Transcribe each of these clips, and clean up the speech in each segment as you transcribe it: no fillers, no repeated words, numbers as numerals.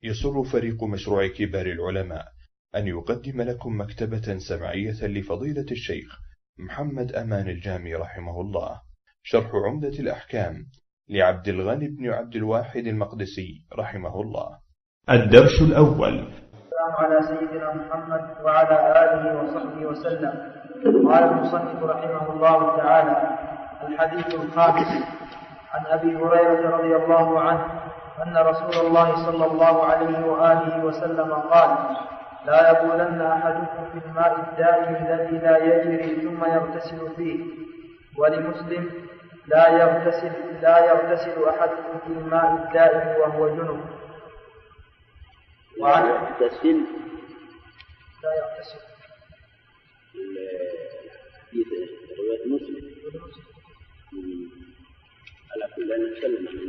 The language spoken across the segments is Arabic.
يسر فريق مشروع كبار العلماء أن يقدم لكم مكتبة سمعية لفضيلة الشيخ محمد أمان الجامي رحمه الله، شرح عمدة الأحكام لعبد الغني بن عبد الواحد المقدسي رحمه الله. الدرس الأول. السلام على سيدنا محمد وعلى آله وصحبه وسلم. قال المصنف رحمه الله تعالى: الحديث الخامس. عن أبي هريرة رضي الله عنه أن رسول الله صلى الله عليه وآله وسلم قال: لا يبولن أحدكم في الماء الدائم الذي لا يجري ثم يغتسل فيه. ولمسلم: لا يغتسل أحدكم في الماء الدائم وهو جنب. لا يغتسل رواية مسلم على كل أن نتكلم عن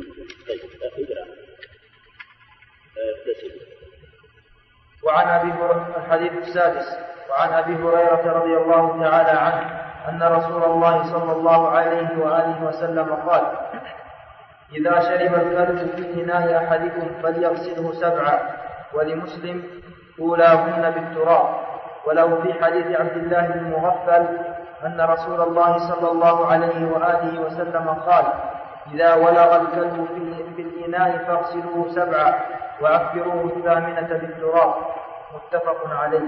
وعن الحديث السادس. وعن أبي هريرة رضي الله تعالى عنه أن رسول الله صلى الله عليه وآله وسلم قال: إذا شرب الكلب في إناء أحدكم فليغسله 7. ولمسلم: أولاهن بالتراب. ولو في حديث عبد الله بن مغفل أن رسول الله صلى الله عليه وآله وسلم قال: إذا ولغ الكلب في الإناء فاغسلوه 7 وأكبروه 8 بالتراب. متفق عليه.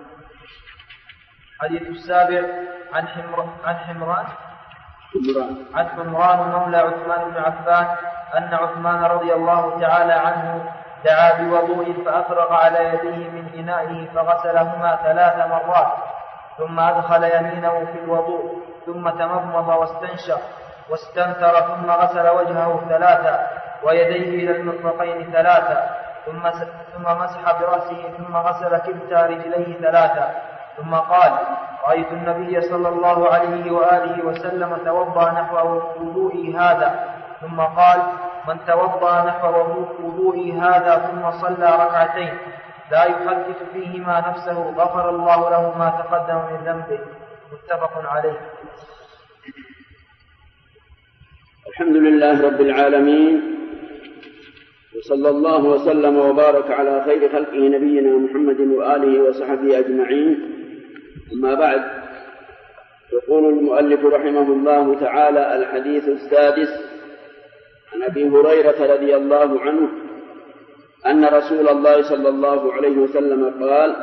حديث السابع. عن حمران مولى عثمان بن عفان أن عثمان رضي الله تعالى عنه دعا بوضوء فأفرغ على يديه من إنائه فغسلهما 3 مرات، ثم أدخل يمينه في الوضوء، ثم تمضمض واستنشق واستنثر، ثم غسل وجهه 3 ويديه إلى المرفقين 3، ثم مسح برأسه، ثم غسل كلتا رجليه 3، ثم قال: رأيت النبي صلى الله عليه وآله وسلم توضأ نحو وضوئي هذا. ثم قال: من توضأ نحو وضوئي هذا ثم صلى 2 ركعتين لا يحدث فيهما نفسه غفر الله له ما تقدم من ذنبه. متفق عليه. الحمد لله رب العالمين، وصلى الله وسلم وبارك على خير خلقه نبينا محمد وآله وصحبه أجمعين. أما بعد، يقول المؤلف رحمه الله تعالى: الحديث السادس. عن أبي هريرة رضي الله عنه أن رسول الله صلى الله عليه وسلم قال: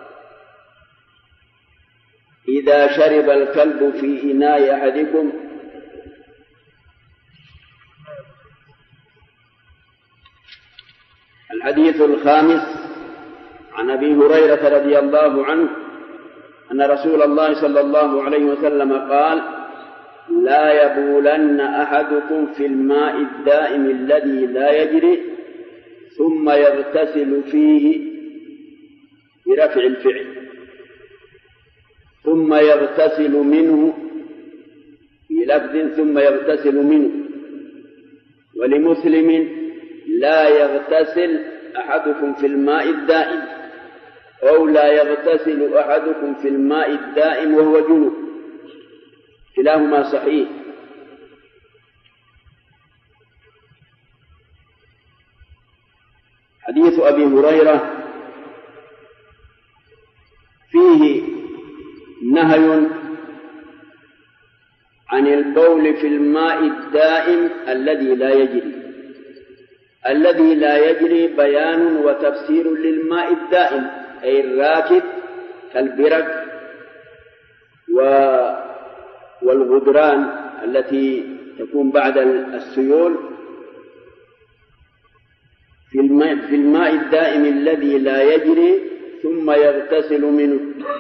إذا شرب الكلب في إناء أحدكم الحديث الخامس. عن أبي هريرة رضي الله عنه أن رسول الله صلى الله عليه وسلم قال: لا يبولن أحدكم في الماء الدائم الذي لا يجري ثم يغتسل فيه برفع الفعل، ثم يغتسل منه في لفظ ثم يغتسل منه. ولمسلم: لا يغتسل أحدكم في الماء الدائم، أو لا يغتسل أحدكم في الماء الدائم وهو جنب. كلاهما صحيح. حديث أبي هريرة فيه نهي عن البول في الماء الدائم الذي لا يجري. الذي لا يجري بيان وتفسير للماء الدائم، أي الراكد كالبرك والغدران التي تكون بعد السيول. في الماء الدائم الذي لا يجري ثم يغتسل منه.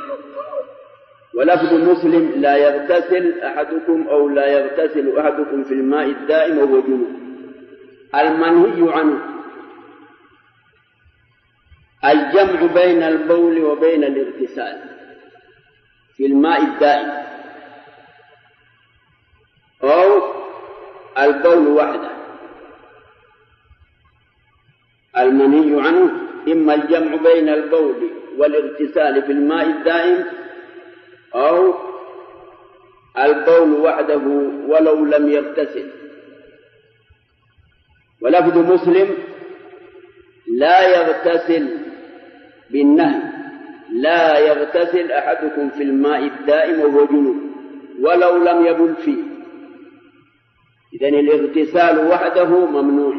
ولفظ مسلم: لا يغتسل أحدكم أو لا يغتسل أحدكم في الماء الدائم وهو جنب. المنهي عنه الجمع بين البول وبين الاغتسال في الماء الدائم، أو البول وحده. المنهي عنه إما الجمع بين البول والاغتسال في الماء الدائم، أو البول وحده ولو لم يغتسل. ولفظ مسلم: لا يغتسل بالنهي لا يغتسل أحدكم في الماء الدائم وهو جنوب ولو لم يبل فيه. إذن الاغتسال وحده ممنوع.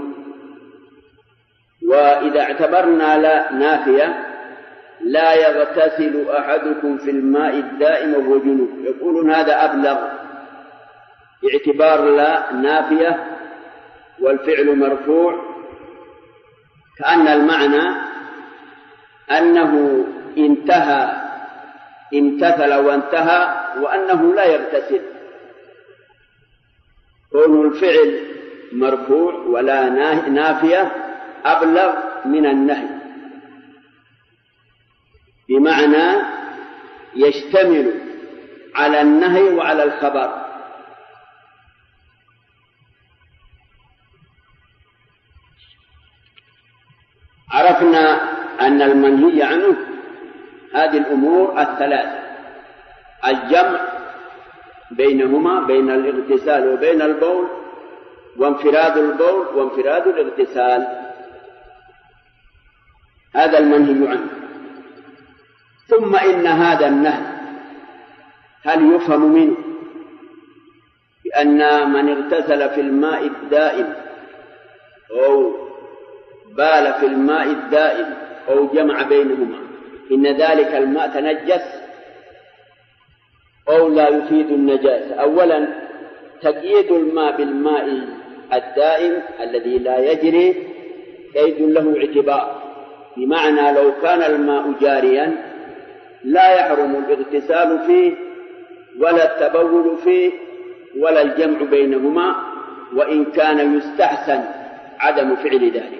وإذا اعتبرنا لا نافية لا يغتسل أحدكم في الماء الدائم وهو جنوب، يقولون هذا أبلغ باعتبار لا نافية والفعل مرفوع، كأن المعنى أنه امتثل وانتهى وأنه لا يغتسل. كون الفعل مرفوع ولا نافية أبلغ من النهي، بمعنى يشتمل على النهي وعلى الخبر. عرفنا أن المنهي عنه هذه الأمور الثلاثة: الجمع بينهما بين الاغتسال وبين البول، وانفراد البول وانفراد الاغتسال، هذا المنهي عنه. ثم إن هذا النهي هل يفهم منه بأن من اغتسل في الماء الدائم أو بال في الماء الدائم أو جمع بينهما إن ذلك الماء تنجس أو لا يفيد النجاسة؟ أولا تقييد الماء بالماء الدائم الذي لا يجري قيد له اعتبار، بمعنى لو كان الماء جاريا لا يحرم الاغتسال فيه ولا التبول فيه ولا الجمع بينهما، وإن كان يستحسن عدم فعل ذلك،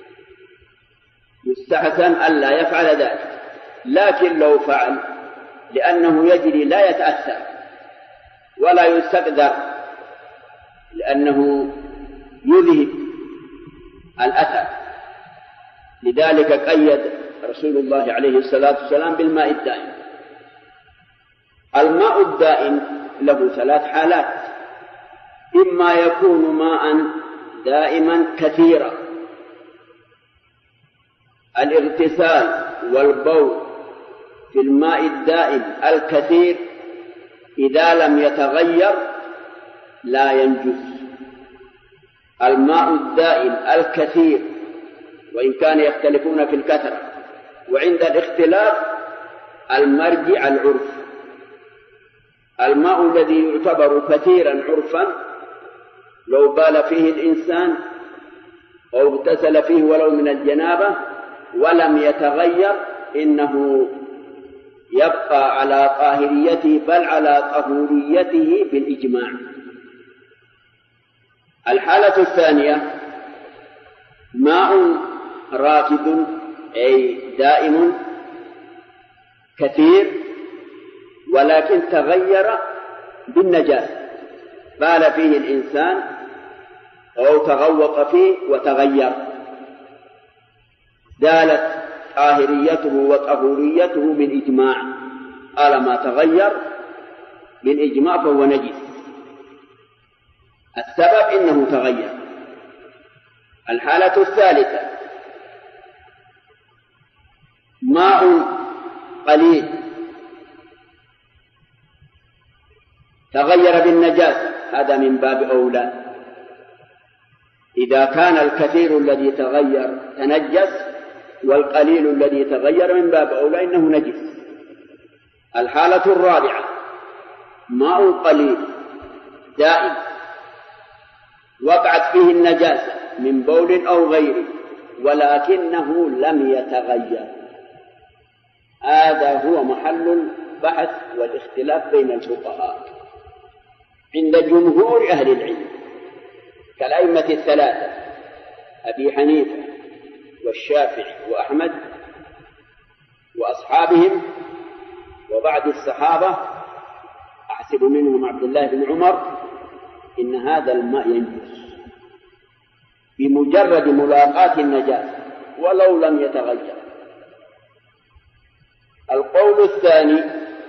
يستحسن ألا يفعل ذلك. لكن لو فعل لأنه يجري لا يتأثر ولا يستقدر لأنه يذهب الأثر، لذلك قيد رسول الله عليه الصلاة والسلام بالماء الدائم. الماء الدائم له ثلاث حالات: إما يكون ماء دائما كثيرا، الاغتسال والبول في الماء الدائم الكثير إذا لم يتغير لا ينجس. الماء الدائم الكثير وإن كان يختلفون في الكثرة، وعند الاختلاف المرجع العرف. الماء الذي يعتبر كثيرا عرفا لو بال فيه الإنسان أو اغتسل فيه ولو من الجنابة ولم يتغير إنه يبقى على طاهريته بل على طهوريته بالإجماع. الحالة الثانية ماء راكد أي دائم كثير ولكن تغير بالنجاسة، بال فيه الإنسان أو تغوط فيه وتغير، زالت طاهريته وطهوريته بالإجماع. قال ما تغير بالإجماع فهو نجس، السبب إنه تغير. الحالة الثالثة ماء قليل تغير بالنجاسة، هذا من باب أولى. إذا كان الكثير الذي تغير تنجس والقليل الذي تغير من باب أولى إنه نجس. الحالة الرابعة ماء قليل دائم وقعت فيه النجاسة من بول أو غيره ولكنه لم يتغير، هذا هو محل البحث والاختلاف بين الفقهاء عند جمهور أهل العلم كالأئمة الثلاثة أبي حنيفة والشافعي وأحمد وأصحابهم وبعد الصحابة أحسب منهم عبد الله بن عمر، إن هذا الماء ينجس بمجرد ملاقاة النجاسة ولو لم يتغير. القول الثاني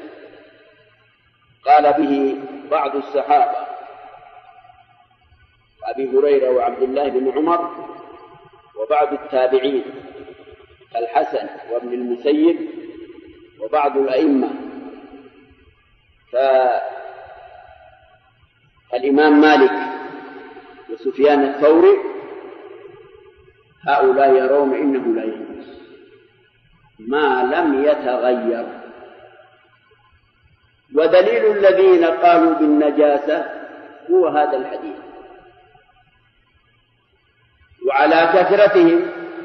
قال به بعض الصحابة أبي هريرة وعبد الله بن عمر وبعض التابعين كالحسن وابن المسيب وبعض الأئمة فالإمام مالك وسفيان الثوري هؤلاء يرون إنه لا يجوز ما لم يتغير. ودليل الذين قالوا بالنجاسة هو هذا الحديث، وعلى كثرتهم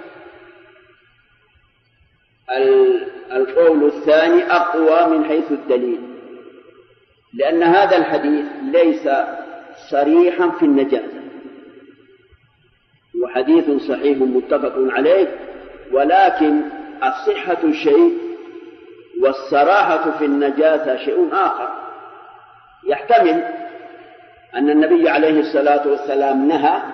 القول الثاني أقوى من حيث الدليل، لأن هذا الحديث ليس صريحا في النجاسة، وحديث صحيح متفق عليه، ولكن الصحة شيء والصراحة في النجاسة شيء آخر. يحتمل أن النبي عليه الصلاة والسلام نهى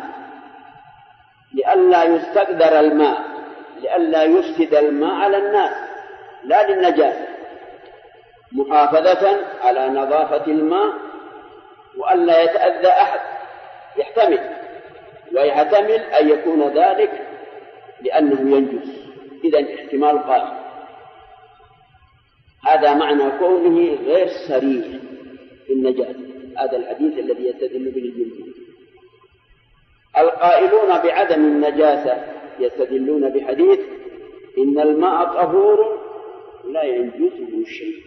لئلا يستقدر الماء، لئلا يفسد الماء على الناس لا للنجاسة، محافظة على نظافة الماء وألا يتأذى أحد. يحتمل، ويحتمل أن يكون ذلك لأنه ينجس، إذن احتمال قائم. هذا معنى كونه غير صريح في النجاسة، هذا الحديث الذي يستدل به الجمهور. القائلون بعدم النجاسة يستدلون بحديث إن الماء طهور لا ينجسه شيء.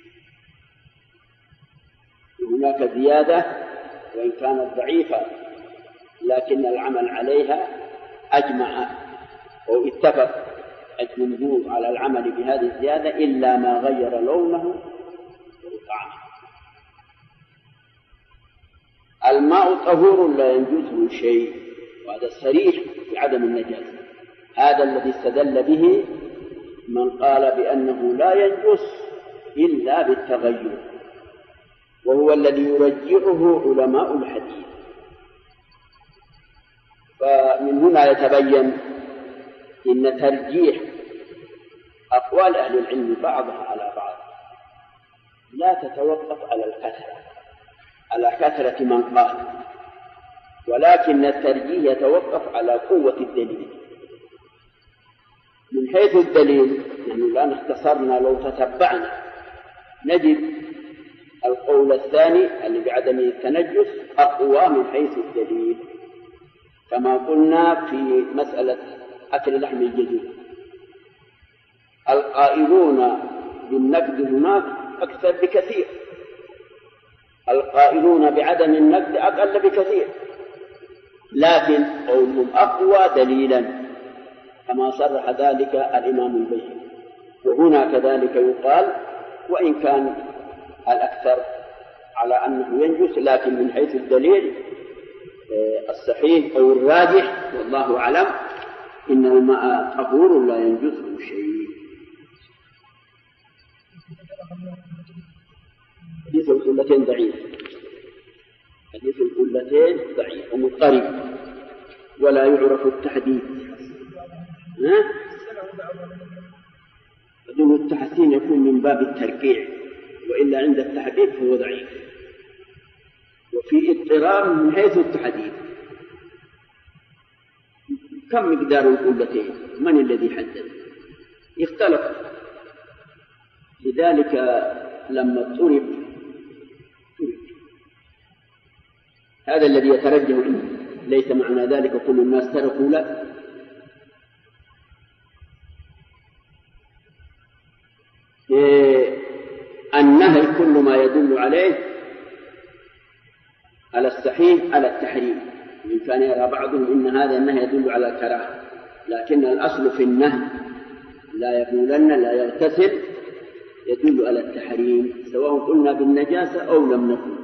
هناك زيادة وإن كانت ضعيفة، لكن العمل عليها أجمع أو اتفق الجمهور على العمل بهذه الزيادة إلا ما غير لونه وطعمه. الماء طهور لا ينجسه شيء، وهذا صريح في عدم النجاسة. هذا الذي استدل به من قال بأنه لا ينجس إلا بالتغير، وهو الذي يرجحه علماء الحديث. فمن هنا يتبين إن ترجيح أقوال أهل العلم بعضها على بعض لا تتوقف على كثرة من قال، ولكن الترجيح يتوقف على قوة الدليل. من حيث الدليل يعني الآن اختصرنا، لو تتبعنا نجد القول الثاني اللي بعدم التنجس أقوى من حيث الدليل، كما قلنا في مسألة أكل لحم الجزور. القائلون بالنقد هناك أكثر بكثير، القائلون بعدم النقد أقل بكثير، لكن قولهم أقوى دليلا كما صرح ذلك الإمام البيهقي. وهنا كذلك يقال وإن كان الأكثر على أنه ينجس، لكن من حيث الدليل الصحيح أو الراجح والله أعلم إن الماء طهور لا ينجسه شيء. حديث القلتين ضعيف، حديث القلتين ضعيف ومضطرب ولا يعرف التحديد. بدون التحسين يكون من باب الترقيع، وإلا عند التحديد فهو ضعيف. وفي اضطرار من حيث التحديد. كم مقدار القلتين؟ من الذي حدد؟ اختلف. لذلك لما اضطرب هذا الذي يترجح عنه. ليس معنى ذلك كل الناس تركوا، لا، النهي كل ما يدل عليه على الصحيح على التحريم. إن كان يرى بعضهم إن هذا النهي يدل على الكراهة، لكن الأصل في النهي لا يقولن لا يغتسل يدل على التحريم، سواء قلنا بالنجاسة أو لم نقل.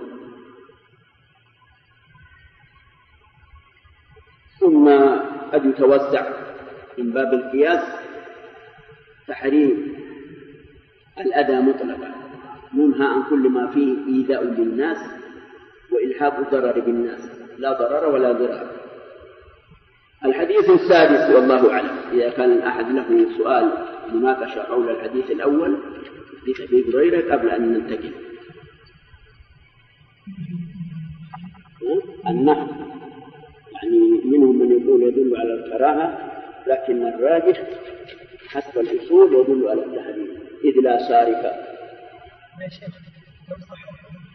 ثم قد يتوسع من باب القياس تحريم الأذى مطلقا، منهى عن كل ما فيه إيذاء للناس وإلحاق الضرر بالناس، لا ضرر ولا ضرار. الحديث السادس والله أعلم، إذا كان أحد له سؤال مناقشة حول الحديث الأول حديث أبي هريرة قبل أن ننتقل. النهي يعني منهم من يقول يدل على الكراهة لكن الراجح حسب الأصول يدل على التحريم إذ لا صارف. يا شيخ لو صحيح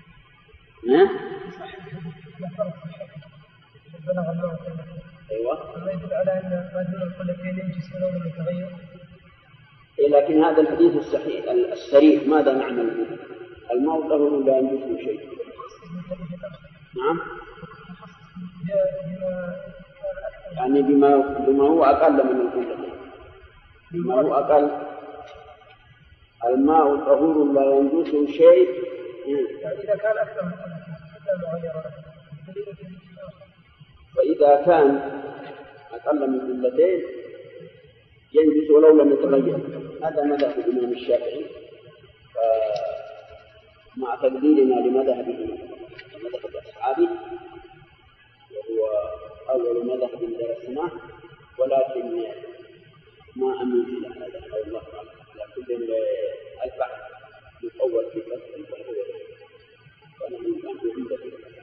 بلغ الموت. أيوة. ما يدل على أن ما دون القلتين ينجس ولو يتغير. لكن هذا الحديث الصحيح الصريح ماذا نعمل به؟ الموت له لا ينجس شيء. نعم. يعني بما هو أقل من القلتين. بما هو أقل. الماء طهور لا ينجس شيء. يعني إذا كان أكثر من وإذا كان أقل من قلتين ينجس ولو لم يتغير. هذا مذهب الإمام الشافعي مع تقديرنا لمذهبه ومذهب أصحابه، وهو أول مذهب درسناه، ولكن ما أميل إلى هذا والله أعلم. لكن البحث يطول في فتح الفهوى ونحن الآن عندنا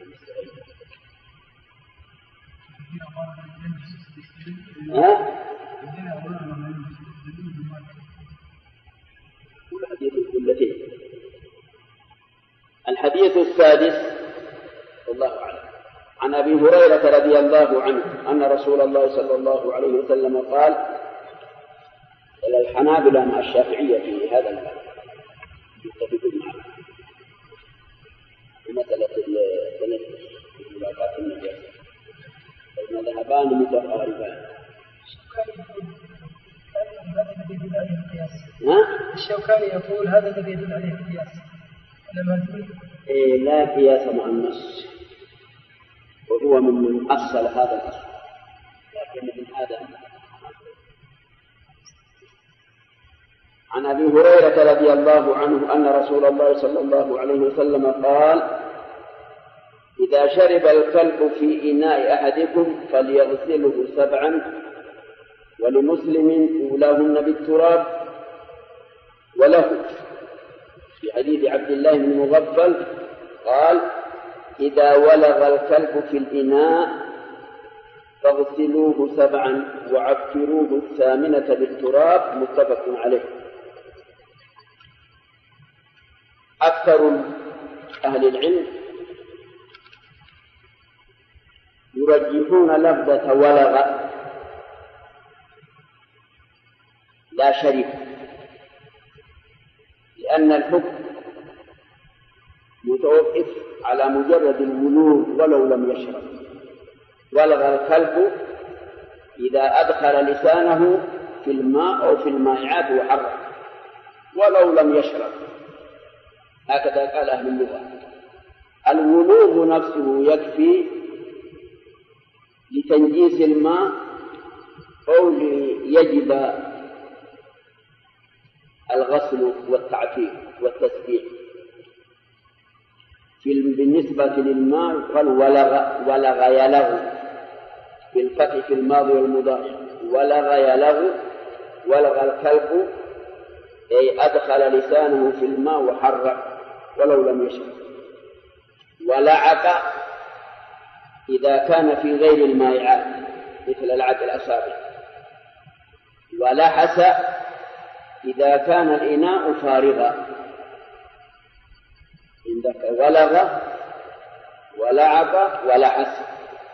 الحديث السادس والله أعلم. عن أبي هريرة رضي الله عنه أن رسول الله صلى الله عليه وسلم قال: إلى الحنابلة مع الشافعية في هذا الباب يتفقون معه بمسألة ملاقاة النجاسة، المذهبان متقاربان. الشوكاني يقول هذا الذي يدل عليه القياس. لا قياس مع النص، وهو من أصل هذا الأصل، لكن من هذا. عن أبي هريرة رضي الله عنه أن رسول الله صلى الله عليه وسلم قال: إذا شرب الكلب في إناء أحدكم فليغسله 7، ولمسلم أولاهن بالتراب. وله في حديث عبد الله بن مغفل قال: إذا ولغ الكلب في الإناء فاغسلوه 7 وعفروه 8 بالتراب. متفق عليه. أكثر أهل العلم يرجحون لفظة ولغ لا شرب، لأن الحكم متوقف على مجرد الولوغ ولو لم يشرب. ولغ الكلب إذا أدخل لسانه في الماء أو في المائعات وحرك ولو لم يشرب، هكذا قال أهل اللغة. الولوغ نفسه يكفي لتنجيس الماء أو ليجب الغسل والتعفير والتسبيح. بالنسبة للماء قال ولغ يلغ بالفتح في الماضي والمضارع. ولغ يلغ، ولغ الكلب أي أدخل لسانه في الماء وحرك ولو لم يشرب. ولعق إذا كان في غير المائعات مثل لعق الأصابع. ولحس إذا كان الإناء فارغا. عندك ولغ ولعق ولحس.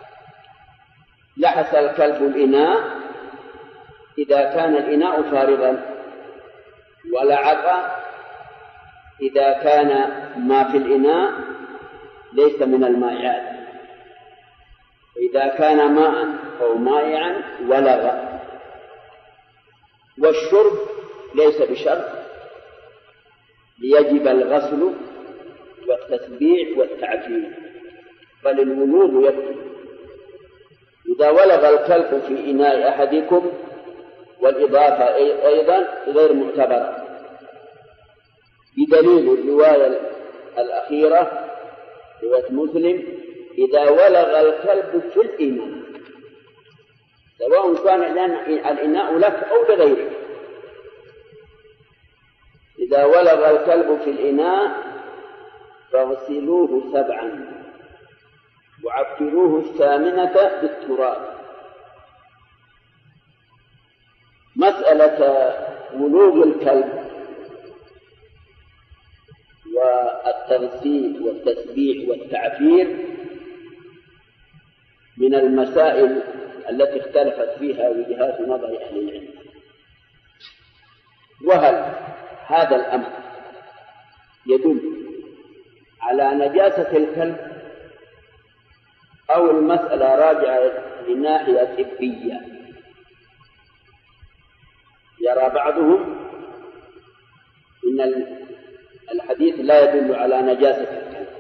لحس الكلب الإناء إذا كان الإناء فارغا، ولعق إذا كان ما في الإناء ليس من المائعات. إذا كان ماء أو مائعا ولغ. والشرب ليس بشرط، ليجب الغسل والتسبيع والتعفير، بل الولوغ يكفي. إذا ولغ الكلب في إناء أحدكم، والإضافة أيضا غير معتبرة بدليل الرواية الأخيرة رواية مسلم: إذا ولغ الكلب في الإناء، سواء كان الإناء لك أو لغيرك. إذا ولغ الكلب في الإناء فاغسلوه 7 وعفروه 8 بالتراب. مسألة ولوغ الكلب والتغسيل والتسبيح والتعفير من المسائل التي اختلفت فيها وجهات نظر أهل العلم. وهل هذا الأمر يدل على نجاسة الكلب أو المسألة راجعة لناحية طبية؟ يرى بعضهم إن الحديث لا يدل على نجاسة الكلب،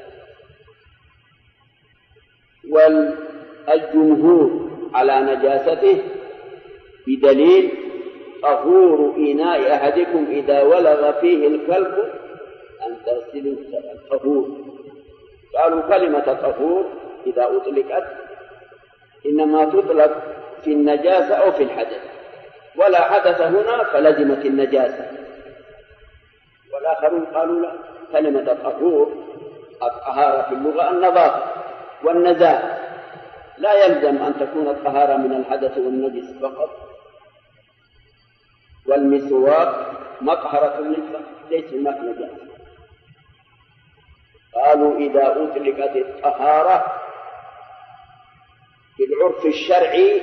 والجمهور على نجاسته بدليل طهور إناء أحدكم إذا ولغ فيه الكلب أن تغسلوا الطهور. قالوا كلمة طهور إذا أطلقت إنما تطلق في النجاسة أو في الحدث، ولا حدث هنا فلزمت النجاسة. والآخرون قالوا لا، كلمة الطهور الطهارة في اللغة النظافة والنزاهة، لا يلزم أن تكون الطهارة من الحدث والنجس فقط. والمسواك مطهرة للفم ليس هناك نجاسة. قالوا إذا أطلقت الطهارة في العرف الشرعي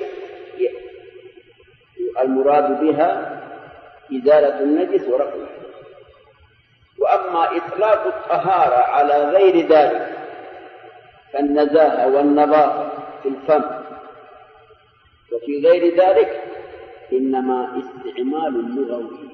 المراد بها إزالة النجس ورفع الحدث. وأما إطلاق الطهارة على غير ذلك كالنزاهة والنظافة في الفم وفي غير ذلك إنما استعمال لغوي.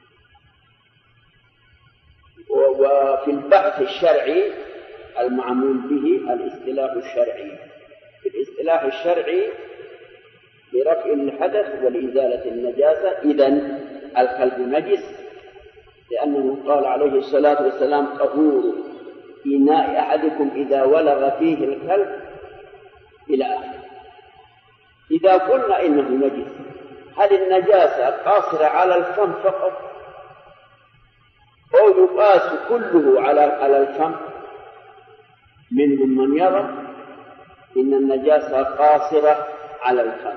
وفي البحث الشرعي المعمول به الاصطلاح الشرعي. في الاصطلاح الشرعي لرفع الحدث ولإزالة النجاسة. إذن الكلب نجس لأنه قال عليه الصلاة والسلام طهور إناء أحدكم إذا ولغ فيه الكلب إلى آخره. إذا قلنا إنه نجس، هل النجاسة قاصرة على الفم فقط أو يقاس كله على الفم؟ منهم من يرى إن النجاسة قاصرة على الفم،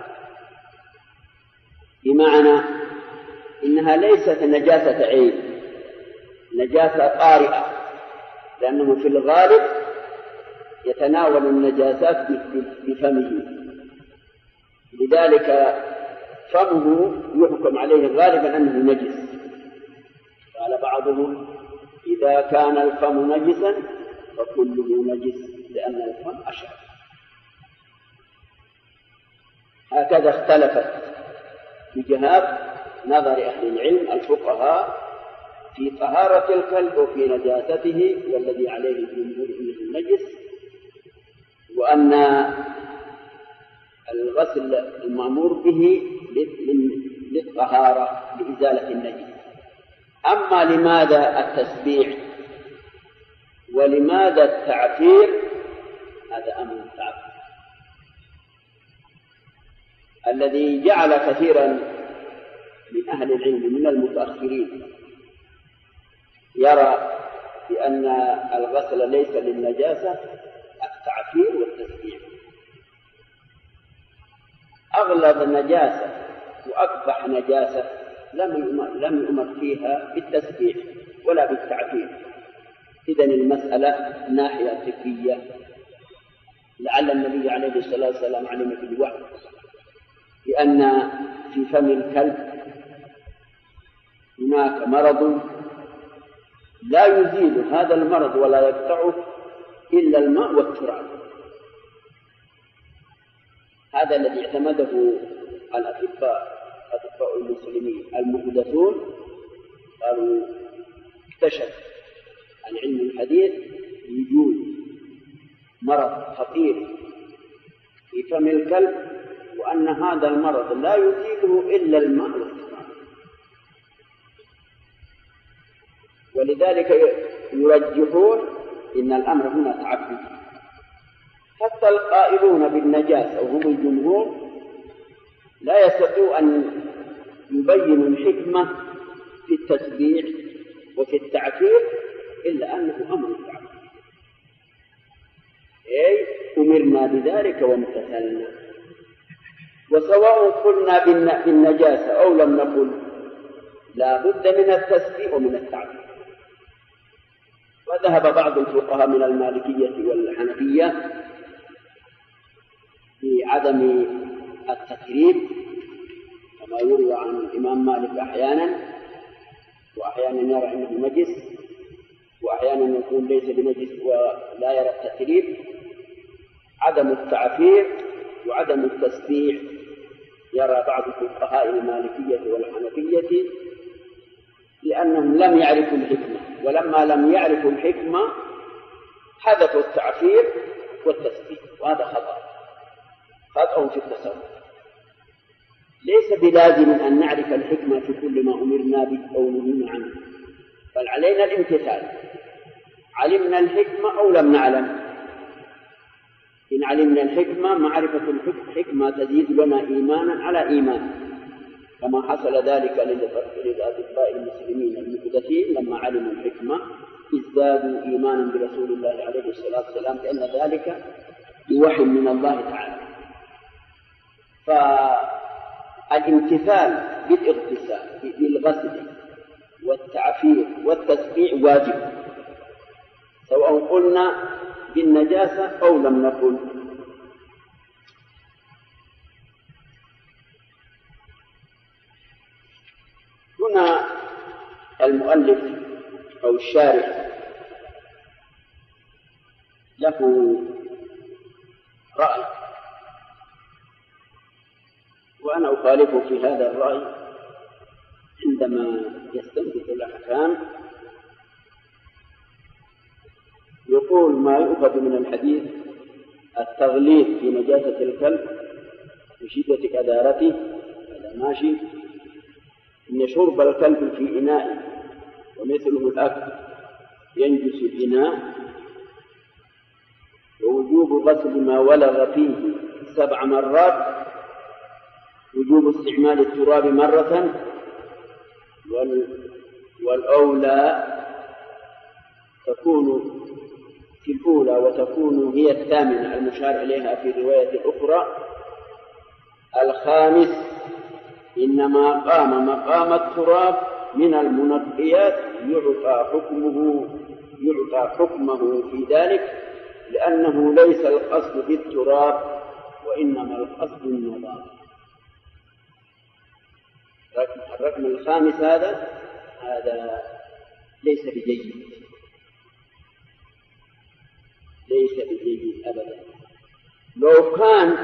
بمعنى إنها ليست نجاسة عين، نجاسة طارئة، لأنه في الغالب يتناول النجاسات بفمه، لذلك فمه يحكم عليه غالبا أنه نجس. قال بعضهم إذا كان الفم نجسا فكله نجس لأن الفم أشعر. هكذا اختلفت وجهات نظر أهل العلم الفقهاء في طهارة الكلب وفي نجاسته، والذي عليه الجمهور أنه نجس، وأن الغسل المأمور به للطهارة لإزالة النجس. أما لماذا التسبيح ولماذا التعفير هذا أمر تعفير الذي جعل كثيرا من أهل العلم من المتأخرين يرى بأن الغسل ليس للنجاسة التعفير والتسبيح. أغلظ نجاسة وأقبح نجاسة لم يؤمر فيها بالتسبيح ولا بالتعفير. إذن المسألة ناحية طبية، لعل النبي عليه الصلاة والسلام علم في الوحي بأن في فم الكلب هناك مرض لا يزيل هذا المرض ولا يقطعه إلا الماء والتراب. هذا الذي اعتمده الأطباء المسلمين المحدثون. قالوا اكتشف العلم الحديث وجود مرض خطير في فم الكلب، وأن هذا المرض لا يزيله إلا الماء والتراب. ولذلك يرجحون إن الأمر هنا تعبد. حتى القائلون بالنجاسة وهم الجمهور لا يستطيعوا أن يبينوا الحكمة في التسبيح وفي التعفير إلا أنه أمر تعبد، أي أمرنا بذلك وامتثلنا. وسواء قلنا بالنجاسة أو لم نقل لا بد من التسبيح ومن التعبير. وذهب بعض الفقهاء من المالكية والحنفية في عدم التكريم كما يروى عن الإمام مالك أحيانا، وأحيانا يرى أنه نجس، وأحيانا يكون ليس بنجس ولا يرى التكريم. عدم التعفير وعدم التسبيح يرى بعض الفقهاء المالكية والحنفية لأنهم لم يعرفوا الحكمة، ولما لم يعرفوا الحكمة حذفوا التعفير والتسبيح، وهذا خطأ في التصرف. ليس بلازم أن نعرف الحكمة في كل ما أمرنا به أو نهينا عنه، بل علينا الامتثال. علمنا الحكمة أو لم نعلم. إن علمنا الحكمة معرفة الحكمة تزيد لنا إيمانا على إيمان، كما حصل ذلك للأطباء المسلمين المحدثين لما علموا الحكمة ازدادوا إيمانا برسول الله عليه الصلاة والسلام، لأن ذلك بوحي من الله تعالى. فالامتثال بالاغتسال بالغسل والتعفير والتسبيح واجب، سواء قلنا بالنجاسة أو لم نقل. هنا المؤلف أو الشارح له رأي، وأنا أخالفه في هذا الرأي عندما يستنبط الأحكام. يقول ما يؤخذ من الحديث التغليظ في نجاسة الكلب وشدة كدارته، هذا ماشي. إن شرب الكلب في إناء ومثله الأكل ينجس الإناء، ووجوب غسل ما ولغ فيه 7 مرات، وجوب استعمال التراب مرة، والأولى تكون في الأولى وتكون هي الثامنة المشار إليها في رواية أخرى. الخامس إنما قام مقام التراب من المنقيات يعطى حكمه في ذلك، لأنه ليس القصد بالتراب وإنما القصد النظافة. الرقم الخامس هذا ليس بجيد أبدا. لو كان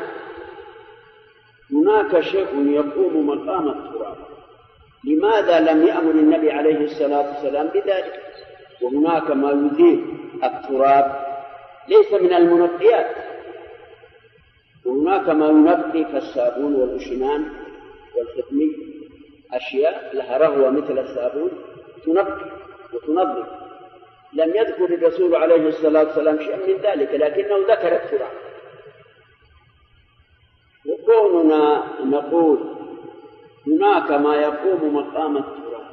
هناك شيء يقوم مقام التراب لماذا لم يأمر النبي عليه الصلاة والسلام بذلك؟ وهناك ما يزيل التراب ليس من المنقيات، وهناك ما ينقي كالصابون والأشنان والختمي، أشياء لها رغوة مثل الصابون تنقي وتنظف. لم يذكر الرسول عليه الصلاة والسلام شيئا من ذلك، لكنه ذكر التراب. وكوننا نقول هناك ما يقوم مقام التراب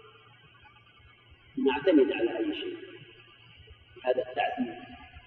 نعتمد على أي شيء، هذا التعديل.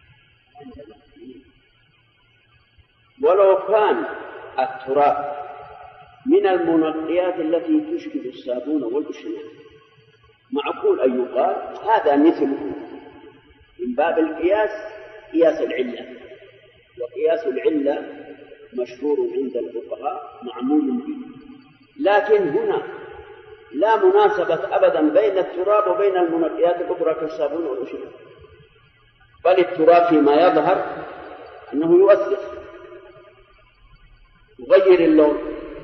ولو كان التراب من المنقيات التي تشكل الصابون والأشنان معقول أن يقال هذا مثله من باب القياس، قياس العلة. وقياس العلة مشهور عند الفقهاء معمول به، لكن هنا لا مناسبة أبدا بين التراب وبين المنقيات الأخرى كالصابون والأشنان، بل التراب فيما يظهر أنه يوسخ يغير اللون،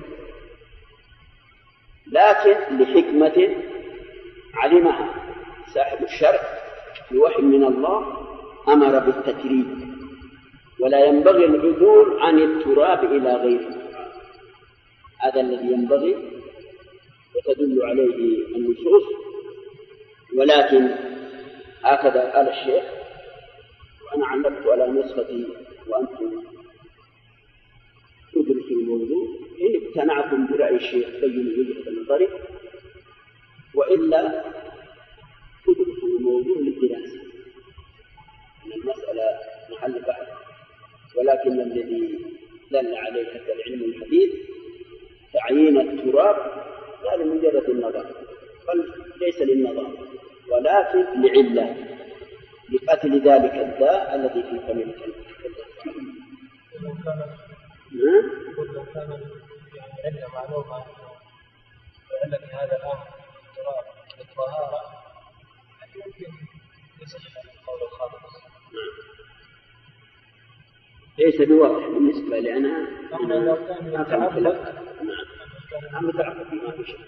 لكن لحكمة علمها صاحب الشرع بوحي من الله أمر بالتكريم، ولا ينبغي العدول عن التراب إلى غيره. هذا الذي ينبغي وتدل عليه النصوص. ولكن هكذا قال الشيخ، وأنا علقت على نسختي وأنتم تدرسوا الموضوع. إن اقتنعتم برأي الشيخ بينوا وجهة نظري، وإلا تدرسوا الموضوع للدراسة، أن المسألة محل بحث. ولكن الذي دل عليه هذا العلم الحديث بل ليس للنظافة ولكن لعلة لقتل ذلك الداء الذي في فم الكلب. لو كان يعني عندنا معلومة وعلة في هذا الأمر الطهارة يمكن يصح قول الخالص. ليس بواضح بالنسبة لأنا لو كان متعبد عم متعبد فيما في شيء.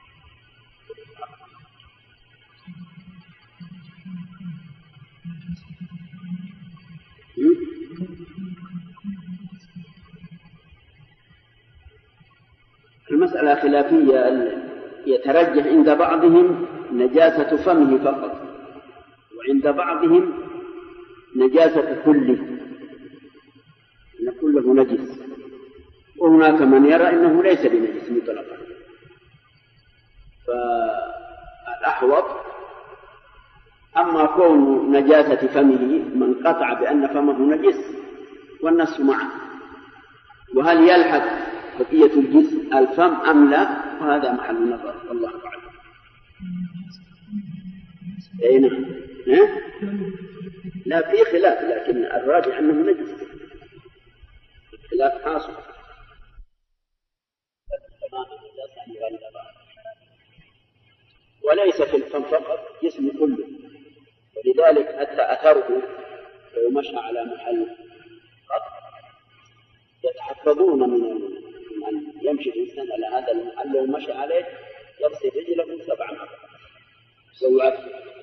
المسألة خلافية، يترجح عند بعضهم نجاسة فمه فقط، وعند بعضهم نجاسة كله، أن كله نجس، وهناك من يرى أنه ليس بنجس مطلقا. فالأحوط أما كون نجاسة فمه من قطع بأن فمه نجس والنص معه، وهل يلحق بقية الجسم الفم أم لا، وهذا محل نظر والله أعلم. أي نعم، لا في خلاف، لكن الراجح أنه نجس، الخلاف حاصل. وليس في الفم فقط، جسم كله، ولذلك حتى أثره لو مشى على محل قط يتحفظون من أن يمشي الإنسان على هذا المحل، لو مشى عليه يغسل رجله 7 مرات ويعفف.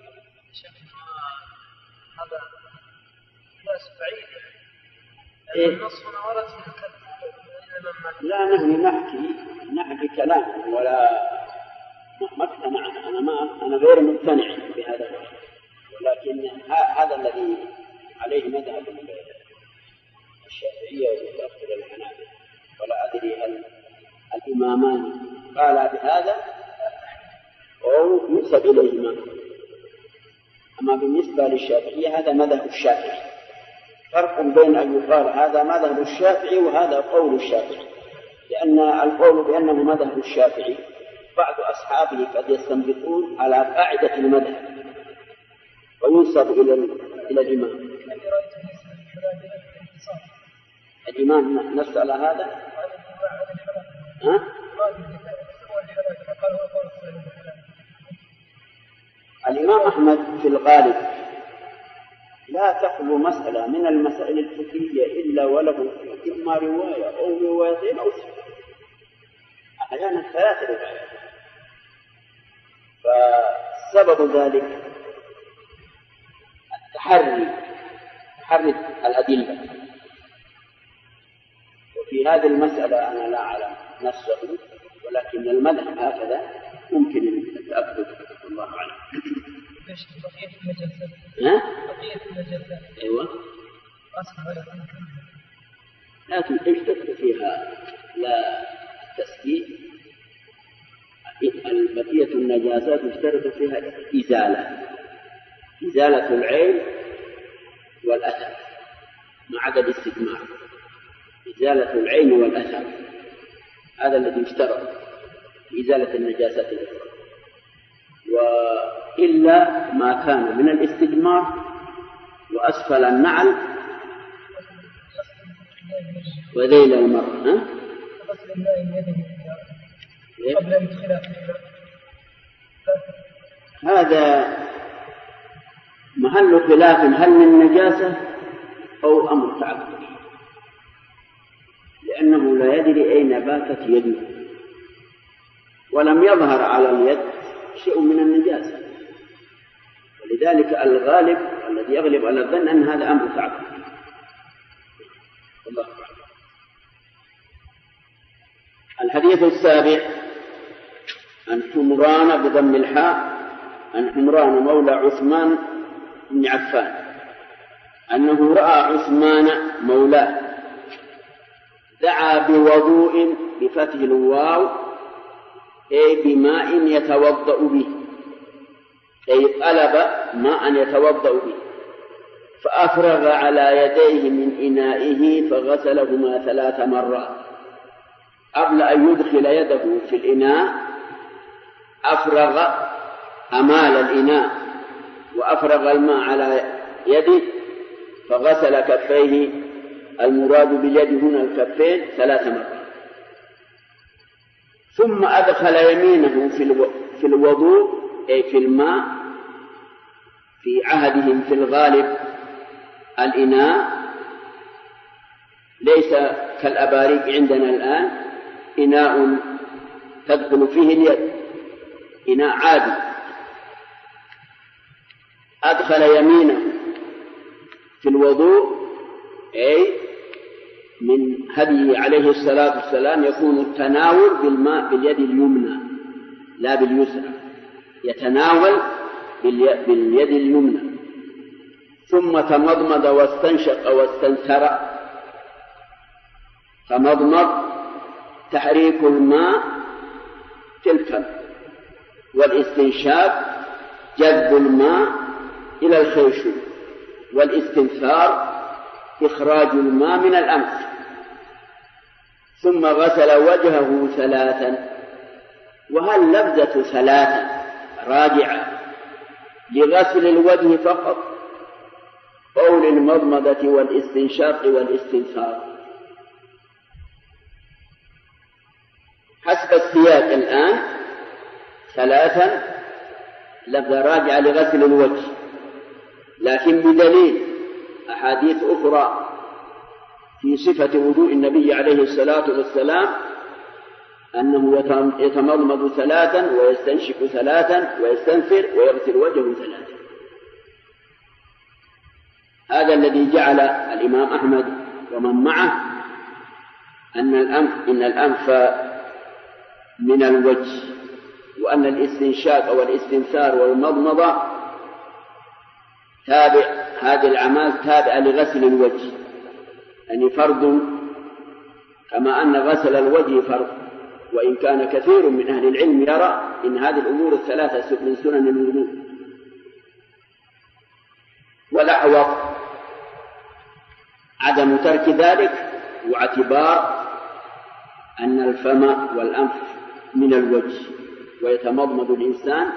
هذا قياس بعيد، يعني النص هنا ورد في الكلب. لا نحن نحكي كلام ولا ما اقتنعنا، أنا غير مقتنع بهذا الوجه، ولكن هذا الذي عليه مذهب الشافعية ومتأخر الحنابلة، ولا أدري هل الإمامان قالا بهذا أو ينسب إليهما. أما بالنسبة للشافعية هذا مذهب الشافعي، فرق بين أن يقال هذا مذهب الشافعي وهذا قول الشافعي، لأن القول بأنه مذهب الشافعي بعض أصحابه قد يستنبطون على قاعدة المذهب وينسب إلى الإمام. الإمام نص على هذا. الإمام أحمد في الغالب لا تخلو مسألة من المسائل الفقهية إلا وله إما رواية أو روايتين أو 6، أحيانا 3 روايات. فسبب ذلك تحري الأدلة، وفي هذه المسألة أنا لا أعلم نصه، ولكن المذهب هكذا ممكن التأكد، الله أعلم. بقية المجلسات. بقية المجلسات. أيوة. لكن اشترط فيها لا تسكيت، بقية النجاسات اشترط فيها إزالة العين والأثر، ما عدا الاستجمار. إزالة العين والأثر هذا الذي يشترط في إزالة النجاسات الأخرى، وإلا ما كان من الاستجمار وأسفل النعل وذيل المرء. هذا محل خلاف، هل من نجاسة أو أمر تعبد، لأنه لا يدري أين باتت يده، ولم يظهر على اليد شيء من النجاسة، ولذلك الغالب الذي يغلب على الظن أن هذا أمر تعبد. الله أعلم. الحديث السابع عن حمران بضم الحاء، عن حمران مولى عثمان بن عفان أنه رأى عثمان مولاه دعا بوضوء بفتح الواو، أي بماء يتوضأ به، أي طلب ماء يتوضأ به، فأفرغ على يديه من إنائه فغسلهما 3 مرات. قبل أن يدخل يده في الإناء أفرغ أمال الإناء وأفرغ الماء على يده فغسل كفيه، المراد باليد هنا الكفين 3 مرات، ثم أدخل يمينه في الوضوء أي في الماء. في عهدهم في الغالب الإناء ليس كالأباريق عندنا الآن، إناء تدخل فيه اليد، إناء عادي. أدخل يمينه في الوضوء أي من هديه عليه الصلاة والسلام يكون التناول بالماء باليد اليمنى لا باليسرى، يتناول باليد اليمنى. ثم تمضمض واستنشق واستنثر. تمضمض تحريك الماء في الفم، والاستنشاق جذب الماء إلى الخيشوم، والاستنثار إخراج الماء من الأنف. ثم غسل وجهه 3. وهل لفظة 3 راجعة لغسل الوجه فقط أو للمضمضة والاستنشاق والاستنثار؟ حسب السياق الآن 3 لفظة راجعة لغسل الوجه، لكن بدليل أحاديث أخرى في صفة وضوء النبي عليه الصلاة والسلام أنه يتمضمض 3 ويستنشق 3 ويستنثر ويغسل وجهه 3. هذا الذي جعل الإمام أحمد ومن معه إن الأنف من الوجه، وأن الاستنشاق والاستنثار والمضمضة تابع، هذه الأعمال تابعة لغسل الوجه، يعني فرض، كما أن غسل الوجه فرض. وإن كان كثير من أهل العلم يرى إن هذه الأمور 3 من سنن الوضوء. والأحوط عدم ترك ذلك، واعتبار أن الفم والأنف من الوجه، ويتمضمض الإنسان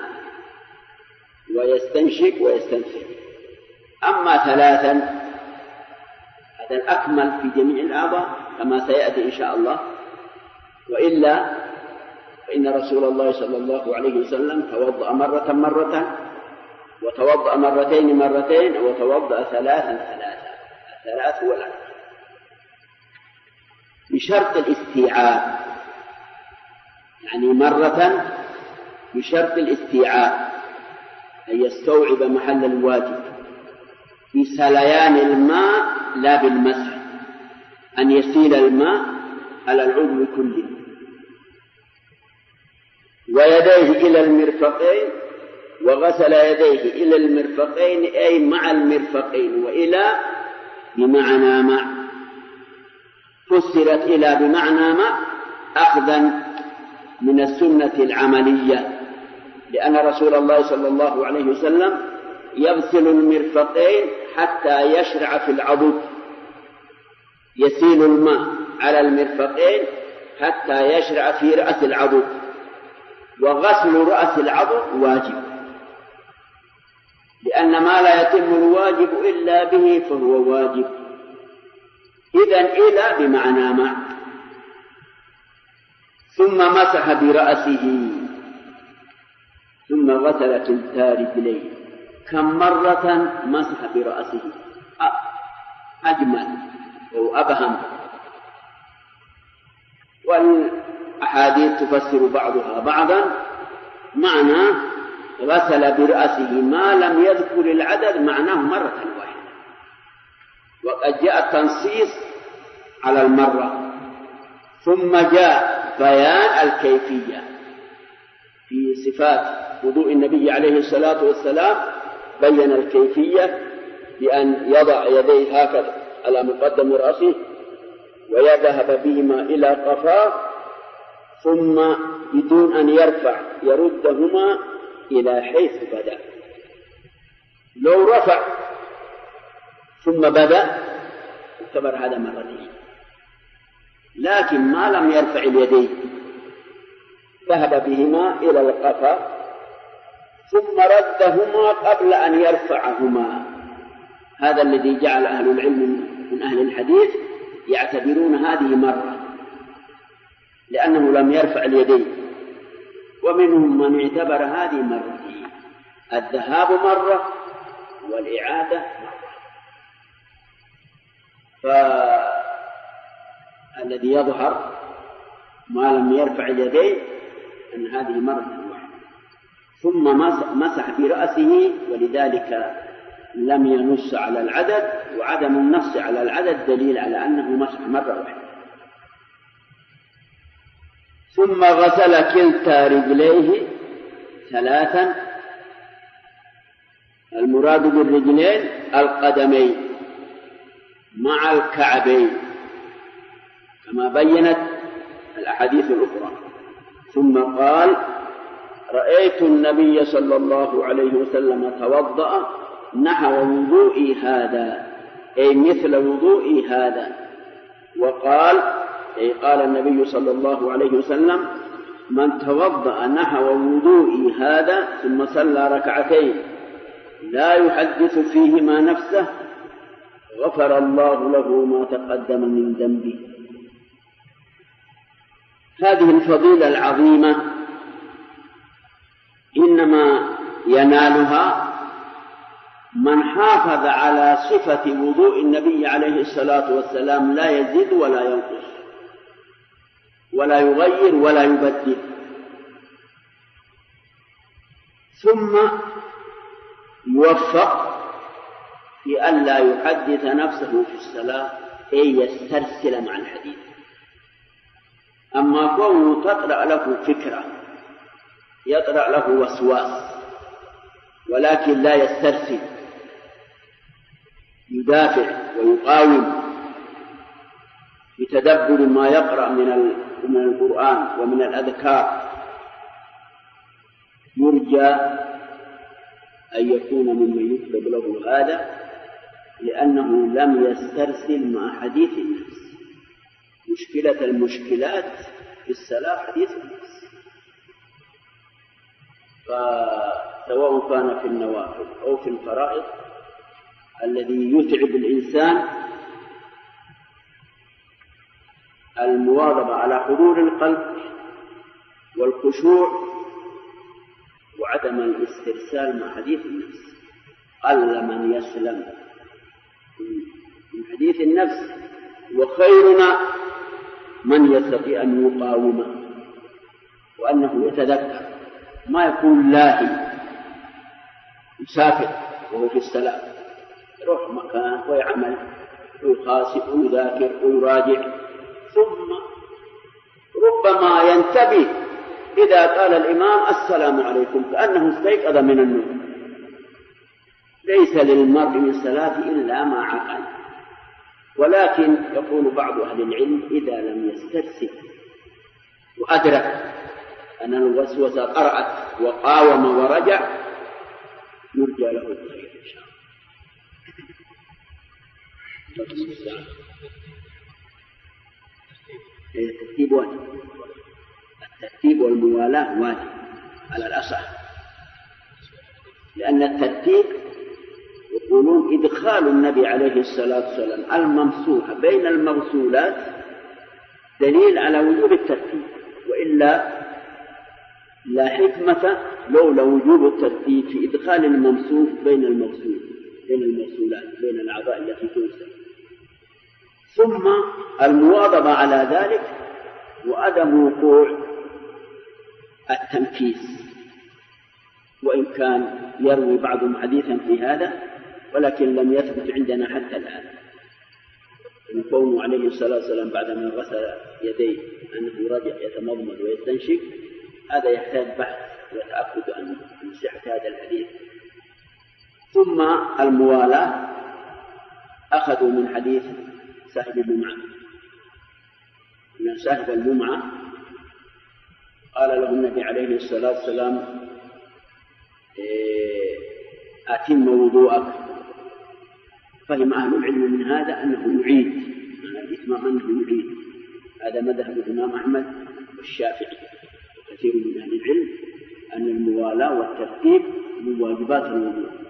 ويستنشق ويستنثر. أما 3 هذا الأكمل في جميع الأعضاء كما سيأتي إن شاء الله. وإلا فإن رسول الله صلى الله عليه وسلم توضأ مرة وتوضأ مرتين وتوضأ 3. 3 هو الأكمل بشرط الاستيعاب، يعني مرة بشرط الاستيعاب أن يستوعب محل الواجب بسليان الماء لا بالمسح، أن يسيل الماء على العضو كله. ويديه إلى المرفقين، وغسل يديه إلى المرفقين أي مع المرفقين، وإلى بمعنى مع، فسرت إلى بمعنى مع أخذا من السنة العملية، لأن رسول الله صلى الله عليه وسلم يغسل المرفقين حتى يشرع في العضد، يسيل الماء على المرفقين حتى يشرع في رأس العضد، وغسل رأس العضد واجب، لأن ما لا يتم الواجب إلا به فهو واجب. إذن إلى بمعنى مع. ثم مسح برأسه، ثم غسل كلتا رجليه. كم مرة مسح برأسه؟ أجمل وأبهم، والأحاديث تفسر بعضها بعضا. معنى غسل برأسه ما لم يذكر العدد معناه مرة واحدة، وقد جاء التنصيص على المرة. ثم جاء بيان الكيفية في صفات وضوء النبي عليه الصلاة والسلام، بين الكيفية بأن يضع يديه هكذا على مقدم رأسه ويذهب بهما إلى قفاه، ثم بدون أن يرفع يردهما إلى حيث بدأ. لو رفع ثم بدأ اعتبر هذا مرتين، لكن ما لم يرفع اليدين ذهب بهما إلى القفا ثم ردهما قبل أن يرفعهما. هذا الذي جعل أهل العلم من أهل الحديث يعتبرون هذه مرة، لأنه لم يرفع اليدين، ومنهم من اعتبر هذه مرتين، الذهاب مرة والإعادة مرة. فالذي يظهر ما لم يرفع اليدين أن هذه مرة واحدة، ثم مسح برأسه، ولذلك لم ينص على العدد، وعدم النص على العدد دليل على أنه مسح مرة واحدة. ثم غسل كلتا رجليه ثلاثا، المراد بالرجلين القدمين مع الكعبين كما بينت الأحاديث الأخرى. ثم قال: رأيت النبي صلى الله عليه وسلم توضأ نحو وضوئي هذا، أي مثل وضوئي هذا. وقال أي قال النبي صلى الله عليه وسلم: من توضأ نحو وضوئي هذا ثم صلى ركعتين لا يحدث فيهما نفسه غفر الله له ما تقدم من ذنبه. هذه الفضيلة العظيمة إنما ينالها من حافظ على صفة وضوء النبي عليه الصلاة والسلام، لا يزيد ولا ينقص ولا يغير ولا يبدل. ثم يوفق في ألا يحدث نفسه في الصلاة، أي يسترسل مع الحديث. أما كونه تطرأ له فكرة، يطرأ له وسواس، ولكن لا يسترسل، يدافع ويقاوم بتدبر ما يقرأ من القرآن ومن الأذكار، يرجى أن يكون ممن يكتب له هذا، لأنه لم يسترسل مع حديث النفس. مشكلة المشكلات في الصلاة حديث النفس، فسواء كان في النوافل أو في الفرائض الذي يتعب الإنسان المواظبة على حضور القلب والخشوع وعدم الاسترسال مع حديث النفس. قل من يسلم من حديث النفس، وخيرنا من يستطيع أن يقاومه، وأنه يتذكر، ما يكون لاهي يسافر وهو في الصلاة، يروح مكان ويعمل ويخاصم ويذاكر ويراجع، ثم ربما ينتبه إذا قال الإمام السلام عليكم كأنه استيقظ من النوم. ليس للمرء من الصلاة إلا ما عقل. ولكن يقول بعض أهل العلم: إذا لم يسترسل وأدرك أن الوسوسة قرأت وقاوم ورجع، يرجى له الخير إن شاء الله. الترتيب واجب، الترتيب والموالاة واجب على الأصح، لأن الترتيب يقولون إدخال النبي عليه الصلاة والسلام الممسوح بين المغسولات دليل على وجوب الترتيب، وإلا لا حكمة لولا وجوب الترتيب في إدخال الممسوح بين المغسولات بين الأعضاء التي تغسل. ثم المواظبة على ذلك وعدم وقوع التنكيس، وإن كان يروي بعضهم حديثا في هذا ولكن لم يثبت عندنا حتى الآن. كونه عليه الصلاة والسلام بعدما غسل يديه أنه رجع يتمضمض ويستنشق، هذا يحتاج بحث وتأكد عن صحة هذا الحديث. ثم الموالاة أخذوا من حديث صاحب الجمعة، من صاحب الجمعة قال له النبي عليه الصلاة والسلام: أتم وضوءك. فهم أهل العلم من هذا أنه يعيد، الإتمام أنه يعيد. هذا مذهب الإمام أحمد والشافعي كثير من أهل العلم أن الموالاة والترتيب من واجبات الوضوء.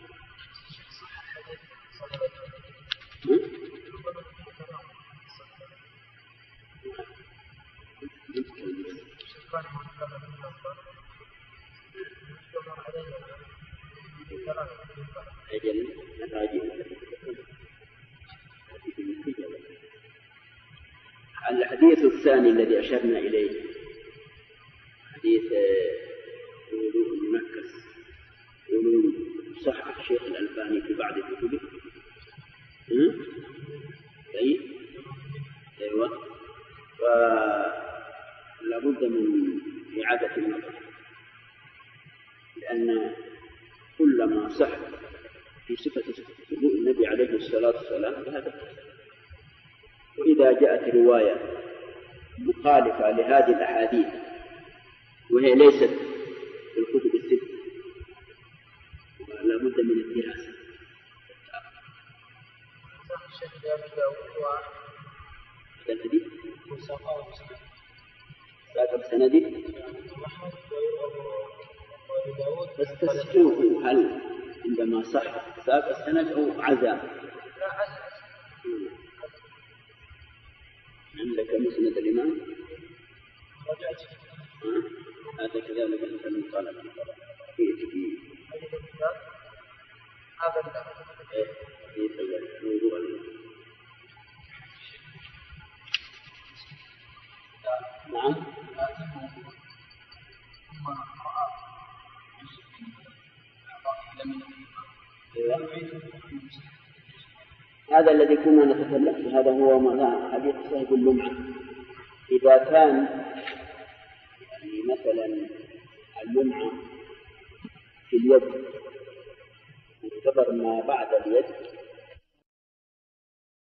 الحديث الثاني الذي أشرنا إليه حديث الوضوء المنكس، يقولون صحح الشيخ الألباني في بعض كتبه. أيوة، فلا بد من إعادة النظر، لأن كلما صح في صفة وضوء النبي عليه الصلاة والسلام فهذا، وإذا جاءت رواية مخالفة لهذه الأحاديث وهي ليست في الكتب الست لا بد من الدراسة. سندي بس تسجوه، هل عندما صح ساق السند أو عزام؟ لا عزم. عندك مسند الإمام؟ رجعت. هذا كذلك أنت من طالب في هذا في موضوع نعم. هذا الذي كنا نتكلم فيه، هذا هو معنى حديث صاحب اللمعة. إذا كان يعني مثلا اللمعة في اليد يعتبر ما بعد اليد